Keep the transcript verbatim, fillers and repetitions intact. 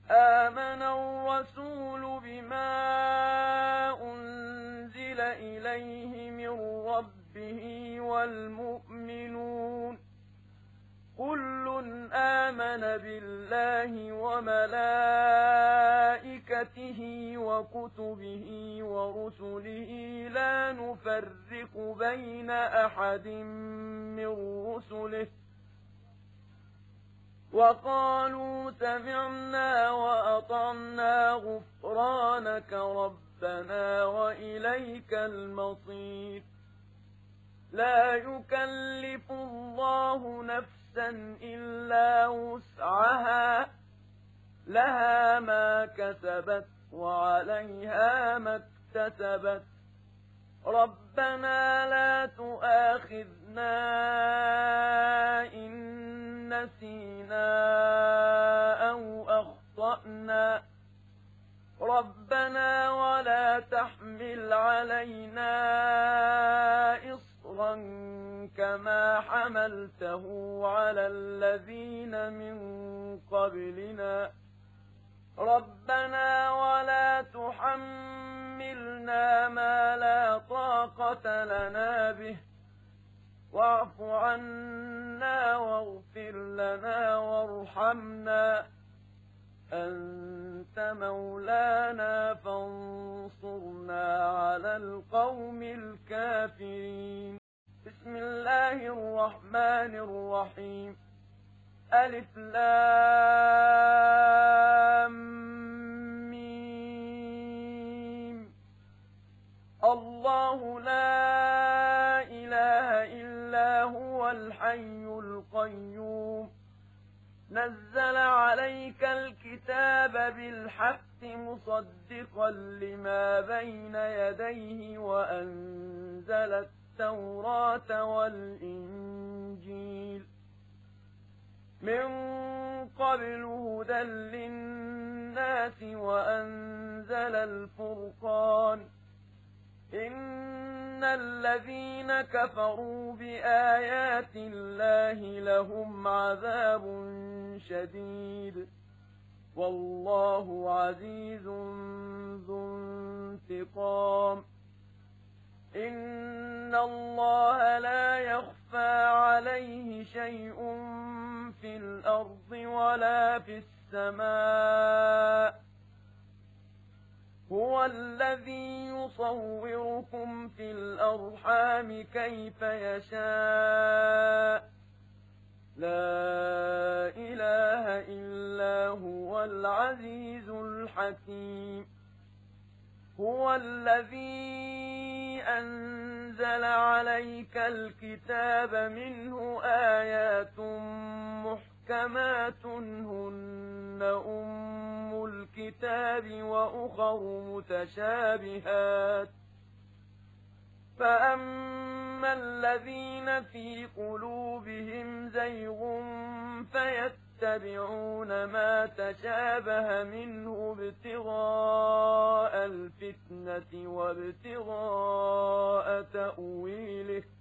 آمن الرسول بما أنزل إليه من ربه والمؤمنون كل آمن بالله وملائكته وكتبه ورسله لا نفرق بين أحد من رسله وقالوا سمعنا وأطعنا غفرانك ربنا وإليك المصير لا يكلف الله نفسا إلا وسعها لها ما كسبت وعليها ما اكتسبت ربنا لا تؤاخذنا إن نسينا أو أخطأنا ربنا ولا تحمل علينا إصرا كما حملته على الذين من قبلنا ربنا ولا تحملنا ما لا طاقة لنا به واعف عنا واغفر لنا وارحمنا أنت مولانا فانصرنا على القوم الكافرين بسم الله الرحمن الرحيم ألف لام ميم الله لا إله إلا هو الحي القيوم نزل عليك الكتاب بالحق مصدقا لما بين يديه وأنزل التوراة والإنجيل من قبل هدى للناس وأنزل الفرقان إن الذين كفروا بآيات الله لهم عذاب شديد والله عزيز ذو انتقام إن الله لا يخفى عليه شيء في الأرض ولا في السماء هو الذي يصوركم في الأرحام كيف يشاء لا إله إلا هو العزيز الحكيم هو الذي أنزل عليك الكتاب منه آيات محكمات هن أم الكتاب وأخر متشابهات فأما الذين في قلوبهم زيغ فيتبعون ما تشابه منه ابتغاء الفتنة وابتغاء تأويله